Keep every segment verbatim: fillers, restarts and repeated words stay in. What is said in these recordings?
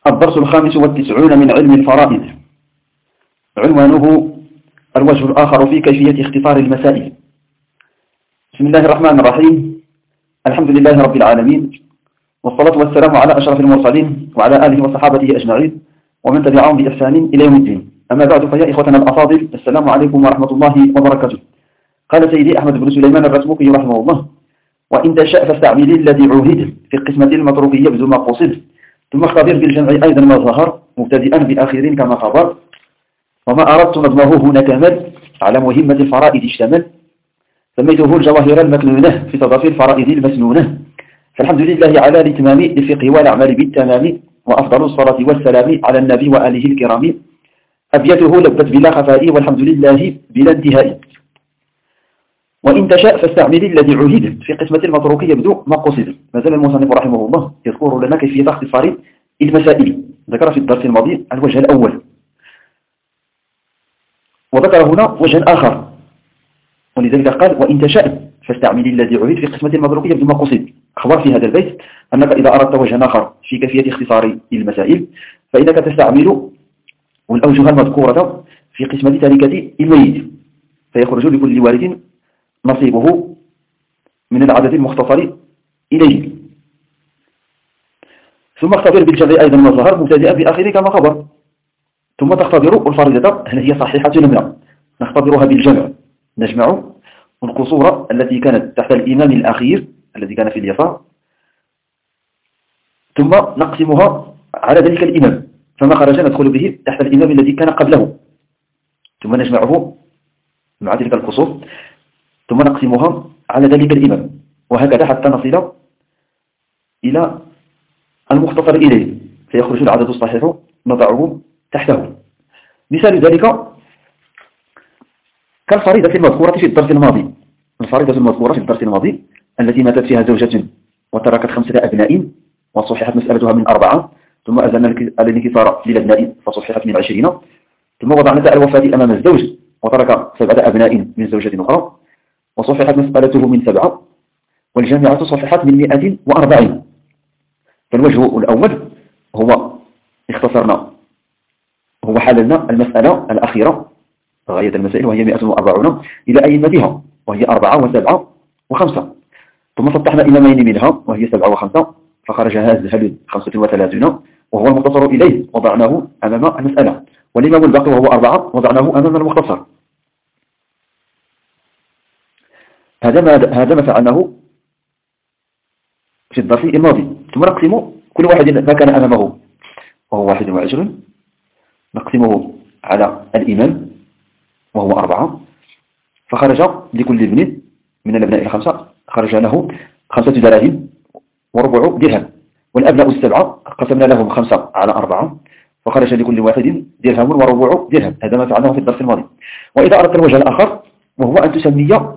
الدرس الخامس والتسعون من علم الفرائض، عنوانه الوجه الآخر في كيفية اختصار المسائل. بسم الله الرحمن الرحيم، الحمد لله رب العالمين، والصلاة والسلام على أشرف المرسلين وعلى آله وصحابته أجمعين ومن تبعهم بإحسان إلى يوم الدين. أما بعد، فيا إخوتنا الأفاضل، السلام عليكم ورحمة الله وبركاته. قال سيدي أحمد بن سليمان الرسموكي رحمه الله: وإن تشاء فاستعمل الذي عهد في قسمة المتروكية يبدو ما قصد، ثم اختبر بالجمع أيضا ما ظهر مبتدئا بآخرين كما خبر. وما أردت نظمه هنا كمل على مهمة الفرائض اشتمل، سميته الجواهر المكنونة في تضافي الفرائض المسنونة. فالحمد لله على الاتمام للفقه والأعمال بالتمام، وأفضل الصلاة والسلام على النبي وآله الكرام. أبيته لبت بلا خفاء والحمد لله بلا انتهاء. وإن تشاء فاستعمل الذي عهد في قسمة المتروك يبدو ما قصد. ما زال المصنف رحمه الله يذكر لنا كيفية اختصار المسائل. ذكر في الدرس الماضي الوجه الأول، وذكر هنا وجه آخر، ولذلك قال: وإن تشاء فاستعمل الذي عهد في قسمة المتروك يبدو ما قصد. أخبر في هذا البيت أنك إذا أردت وجها آخر في كيفية اختصار المسائل فإنك تستعمل الأوجه المذكورة في قسمة تركة الميت، فيخرج لكل وارث نصيبه من العدد المختصر إليه. ثم اختبر بالجمع أيضا ما ظهر مبتدئا بآخره كما خبر. ثم تختبر الفريضة هل هي صحيحة أم لا. نختبرها بالجمع، نجمع القصور التي كانت تحت الإمام الأخير الذي كان في اليسار، ثم نقسمها على ذلك الإمام، فما خرج ندخل به تحت الإمام الذي كان قبله، ثم نجمعه مع تلك القصور، ثم نقسمها على ذلك الإمام، وهكذا حتى نصل إلى المختصر إليه، فيخرج العدد الصحيح نضعه تحته. مثال ذلك كالفريضة المذكورة في الدرس الماضي. الفريضة المذكورة في الدرس الماضي التي ماتت فيها زوجة وتركت خمسة أبناء وصححت مسألتها من أربعة، ثم أزلنا الانكسار للأبناء فصححت من عشرين، ثم وضعنا تاء الوفاة أمام الزوج وترك سبعة أبناء من زوجة أخرى وصححت مسألته من سبعة، والجامعة صححت من مئة وأربعين. فالوجه الأول هو اختصرنا، هو حللنا المسألة الأخيرة غاية المسائل وهي مئة وأربعون إلى أئمتها وهي أربعة وسبعة وخمسة، ثم فتحنا إمامين منها وهي سبعة وخمسة، فخرج هذا خمسة وثلاثون وهو المختصر إليه وضعناه أمام المسألة، والإمام الباقي وهو أربعة وضعناه أمام المختصر. هذا ما هذا ما فعلناه في الدرس الماضي. ثم نقسم كل واحد ما كان أمامه وهو واحد وعشرون، نقسمه على الإمام وهو أربعة، فخرج لكل ابن من الأبناء الخمسة خرج له خمسة دراهم وربع درهم، والأبناء السبعة قسمنا لهم خمسة على أربعة فخرج لكل واحد درهم وربع درهم. هذا ما فعلناه في الدرس الماضي. وإذا أردت الوجه الآخر وهو أن تسمي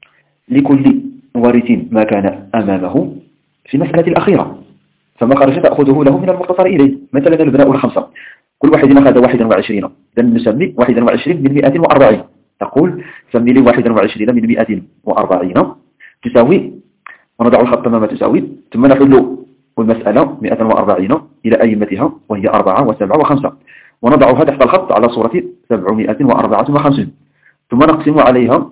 لكل وارث ما كان أمامه في المسألة الأخيرة، فما خرج تأخذه له من المختصر إليه. مثلا الأبناء الخمسة كل واحد أخذ واحدا وعشرين، لن نسمي واحدا وعشرين من مئة وأربعين، تقول سمي لي واحدا وعشرين من مئة وأربعين تساوي، ونضع الخط ما تساوي، ثم نحل المسألة مئة وأربعين إلى أئمتها وهي أربعة وسبعة وخمسة، ونضعها تحت الخط على صورة سبعمائة وأربعة وخمسين، ثم نقسم عليها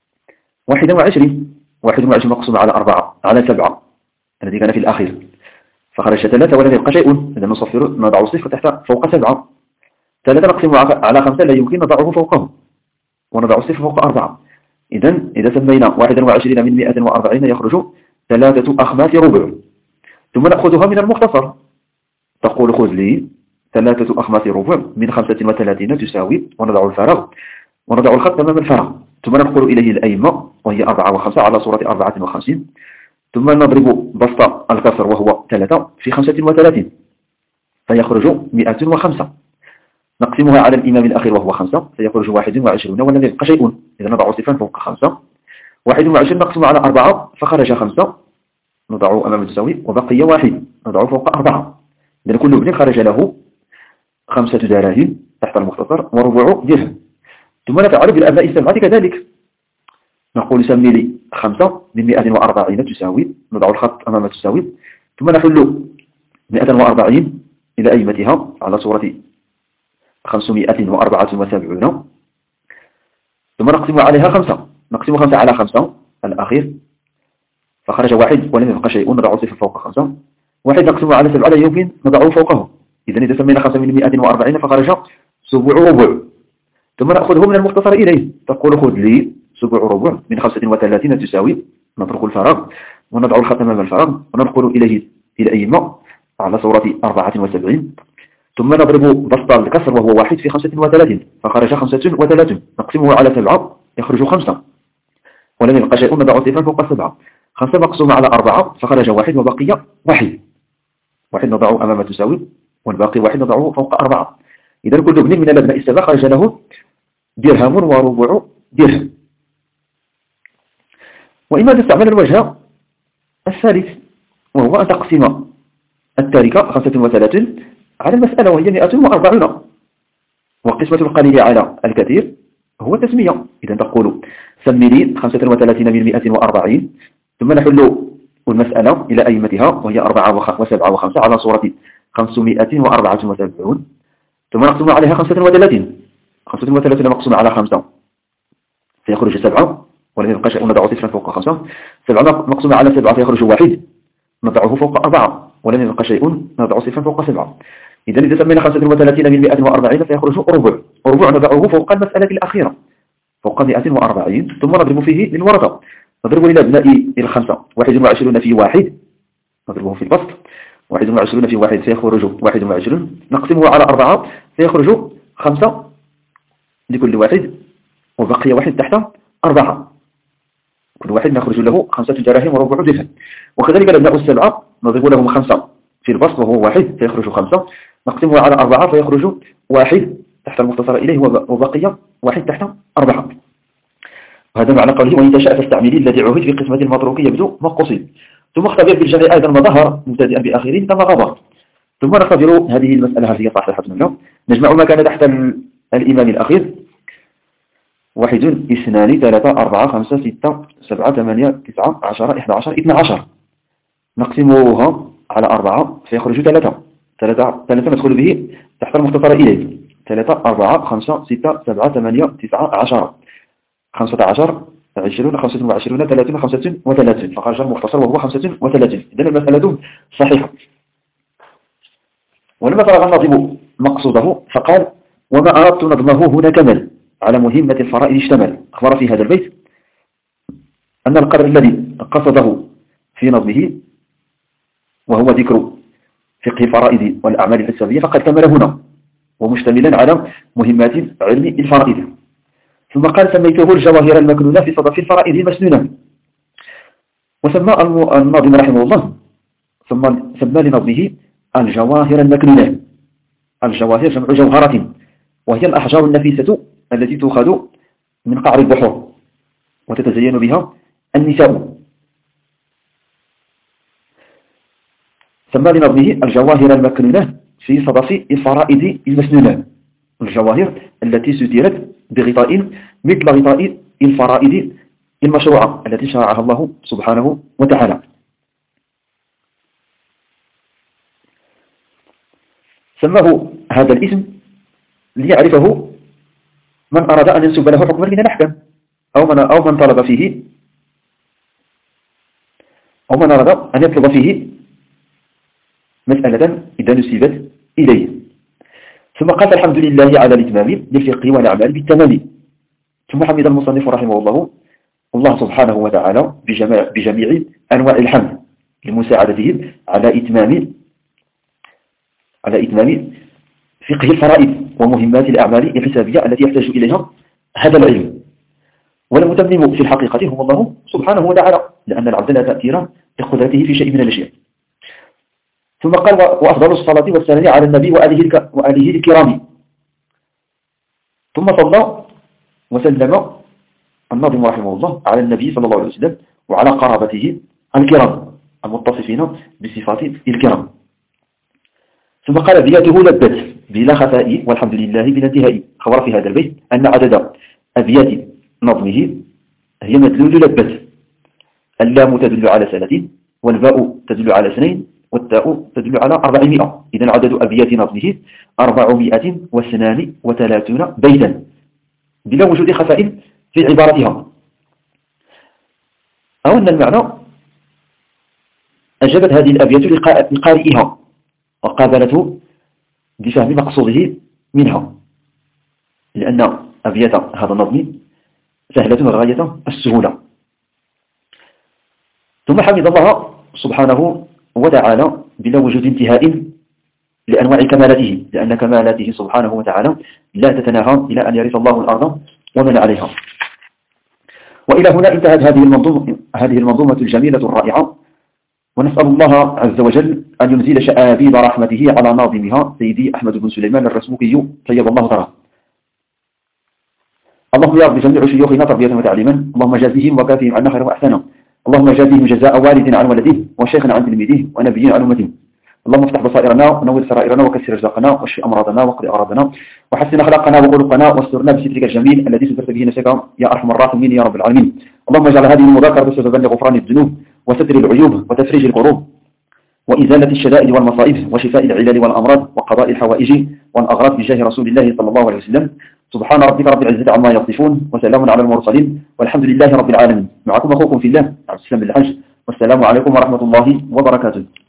واحدا وعشرين، واحد وعشرين مقسوم على أربعة على سبعة الذي كان في الأخير، فخرج ثلاثة ولم يبقى شيء، إذا نصفر نضع الصفر تحت فوق سبعة. ثلاثة نقسم على خمسة لا يمكن نضعه فوقه، ونضع الصفر فوق أربعة. إذا إذا سمينا واحدا وعشرين من مئة وأربعين يخرج ثلاثة أخماس ربع، ثم نأخذها من المختصر، تقول خذ لي ثلاثة أخماس ربع من خمسة وثلاثين تساوي، ونضع الفراغ ونضع الخط أمام الفراغ، ثم ننقل إليه الأئمة وهي أربعة وخمسة على صورة أربعة وخمسين، ثم نضرب بسط الكسر وهو ثلاثة في خمسة وثلاثين فيخرج مئة وخمسة، نقسمها على الإمام الأخير وهو خمسة فيخرج واحد وعشرون ولم يبقى شيء، إذا نضع صفرا فوق خمسة، واحد وعشرين نقسم على أربعة فخرج خمسة نضعه أمام التساوي، وبقي واحد نضعه فوق أربعة، إذا كل ابن خرج له خمسة دراهم تحت المختصر وربع درهم. ثم نفعل بالأبناء السبعة كذلك، نقول سمي لي خمسة من مئة وأربعين تساوي، نضع الخط أمام تساوي، ثم نحل مئة وأربعين إلى أئمتها على صورة خمسمائة وأربعة وسبعون، ثم نقسم عليها خمسة، نقسم خمسة على خمسة الأخير فخرج واحد ولم يبقى شيء، نضع صفر فوق خمسة. واحد نقسم على سبعة لا يمكن نضعه فوقه، إذا إذا سمينا خمسة من مائة وأربعين فخرج سبع ربع. ثم نأخذه من المختصر إليه، تقول خذ لي سبع ربع من خمسة وثلاثين تساوي، نترك الفراغ ونضع الخط أمام الفراغ وننقل إليه إلى أئمة على صورة أربعة وسبعين، ثم نضرب بسط الكسر وهو واحد في خمسة وثلاثين فخرج خمسة وثلاثين، نقسمه على سبعة يخرج خمسة ولم يبقى شيء، نضع صفر فوق سبعة. خمسة مقسومة على أربعة فخرج واحد وبقي واحد، واحد نضعه أمام تساوي والباقي واحد نضعه فوق أربعة. إذا كل ابن من الأبناء السبعة خرج له درهم وربع درهم. وإما تستعمل الوجه الثالث وهو أن تقسم التاركة خمسة وثلاثين على المسألة وهي مائة وأربعون، وقسمة القليل على الكثير هو تسمية. إذا تقول سمي لي خمسة وثلاثين من مائة وأربعين، ثم نحل المسألة إلى أئمتها وهي أربعة وسبعة وخمسة على صورة خمسمائة وأربعة وسبعون، ثم نقسم عليها خمسة وثلاثين، خمسة وثلاثين مقسومة على خمسة فيخرج سبعة ولم يبقى شيء، نضع صفرا فوق خمسة. سبعة مقسومة على سبعة فيخرج واحد، نضعه فوق أربعة ولم يبقى شيء، نضع صفرا فوق سبعة. إذا إذا سمينا خمسة وثلاثين من مائة وأربعين فيخرج ربع، ربع نضعه فوق المسألة الأخيرة فوق مائة وأربعين، ثم نضرب فيه للورقة، نضرب للأبناء الخمسة واحد وعشرين في واحد نضربه في البسط، واحد وعشرين في واحد فيخرج واحد وعشرين، نقسمه على أربعة فيخرج خمسة لكل واحد وبقي واحد تحت أربعة، كل واحد نخرج له خمسة دراهم وربع درهم. وكذلك الأبناء السبعة نضرب لهم خمسة في البسط وهو واحد فيخرج خمسة، نقسمه على أربعة فيخرج واحد تحت المختصر إليه وبقي واحد تحت أربعة. وهذا معنى قوله وإن تشاء فاستعملي الذي عهد في قسمة المتروك يبدو ما قصد، ثم اختبر بالجمع أيضا ما ظهر مبتدئا بآخرين كما غبر. ثم نختبر هذه المسألة هل هي صحيحة أم لا. نجمع ما كان تحت الإمام الأخير واحد اثنان ثلاثة أربعة خمسة ستة سبعة ثمانية تسعة عشرة إحدى عشر اثنى عشر، نقسموها على أربعة فيخرج ثلاثة، ثلاثة ثلاثة ندخل به تحت المختصر إليه، ثلاثة أربعة خمسة ستة سبعة ثمانية تسعة عشرة خمسة عشر عشرون خمسة وعشرون ثلاثون خمسة وثلاثين فخرج المختصر وهو خمسة وثلاثين. إذن المسألة صحيحة. ولما فرغ الناظم مقصوده فقال وما أردت نظمه هنا كمل على مهمة الفرائض اشتمل. أخبر في هذا البيت أن القدر الذي قصده في نظمه وهو ذكر فقه الفرائض والأعمال الحسابية فقد كمل هنا ومشتملا على مهمات علم الفرائض. ثم قال سميته الجواهر المكنونة في صدف الفرائض المسنونة. وسمى الناظم رحمه الله سمى لنظمه الجواهر المكنونة. الجواهر جمع جوهرة وهي الأحجار النفيسة التي تؤخذ من قعر البحور وتتزين بها النساء. سمى لنظمه الجواهر المكنونة في صدف الفرائض المسنونة، الجواهر التي سترت بغطاء مثل غطاء الفرائض المشروعة التي شرعها الله سبحانه وتعالى. سماه هذا الاسم ليعرفه من أراد أن ينسب له حكما من الأحكام أو من أو من طلب فيه أو من أراد أن يطلب فيه مسألة إذا نسبت إليه. ثم قال الحمد لله على الإتمام للفقه والأعمال بالتمام. ثم حمد المصنف رحمه الله الله سبحانه وتعالى بجميع, بجميع أنواع الحمد لمساعدته على إتمام على إتمام فقه الفرائض ومهمات الأعمال الحسابية التي يحتاج إليها هذا العلم. والمتمم في الحقيقة هو الله سبحانه وتعالى، لأن العبد لا تأثير لقدرته في شيء من الأشياء. ثم قال وأفضل الصلاة والسلام على النبي وآله وآله الكرام. ثم صلى وسلم الناظم رحمه الله على النبي صلى الله عليه وسلم وعلى قرابته الكرام المتصفين بصفات الكرام. ثم قال أبياته لبت بلا خفاء والحمد لله بلا انتهاء. خبر في هذا البيت أن عدد أبيات نظمه هي مدلول لبت، اللام تدل على سنة والباء تدل على سنين والتاء تدل على أربعمائة. إذا عدد أبيات نظمه أربعمائة واثنان وثلاثون بيتا بلا وجود خفاء في عبارتها. أو أن المعنى أجابت هذه الأبيات لقارئها وقابلته بفهم مقصوده منها، لأن أبيات هذا النظم سهلة غاية السهولة. ثم حمد الله سبحانه وتعالى بلا وجود انتهاء لأنواع كمالاته، لأن كمالاته سبحانه وتعالى لا تتناهى إلى أن يرث الله الأرض ومن عليها. وإلى هنا انتهت هذه المنظومة, هذه المنظومة الجميلة الرائعة، ونسأل الله عز وجل أن ينزل شآبيب رحمته على ناظمها سيدي أحمد بن سليمان الرسموكي طيب الله ثراه. اللهم يا رب جميع شيوخنا تربية وتعليما، اللهم جازهم وكافهم عنا خير وأحسنا، اللهم جازهم جزاء والد عن ولده وشيخ عن تلميذه ونبي عن أمته. اللهم افتح بصائرنا ونور سرائرنا وكسر رزقنا واشف أمراضنا واقض أغراضنا وحسن أخلاقنا وخلقنا واسترنا بسترك الجميل الذي سترت به نفسك يا أرحم الراحمين يا رب العالمين. اللهم اجعل هذه المذاكرة سببا لغفران الذنوب وستر العيوب وتفريج الكروب وإزالة الشدائد والمصائب وشفاء العلل والأمراض وقضاء الحوائج والأغراض بجاه رسول الله صلى الله عليه وسلم. سبحان ربك رب العزة عما يصفون وسلام على المرسلين والحمد لله رب العالمين. معكم أخوكم في الله عبد السلام بالحج، والسلام عليكم ورحمة الله وبركاته.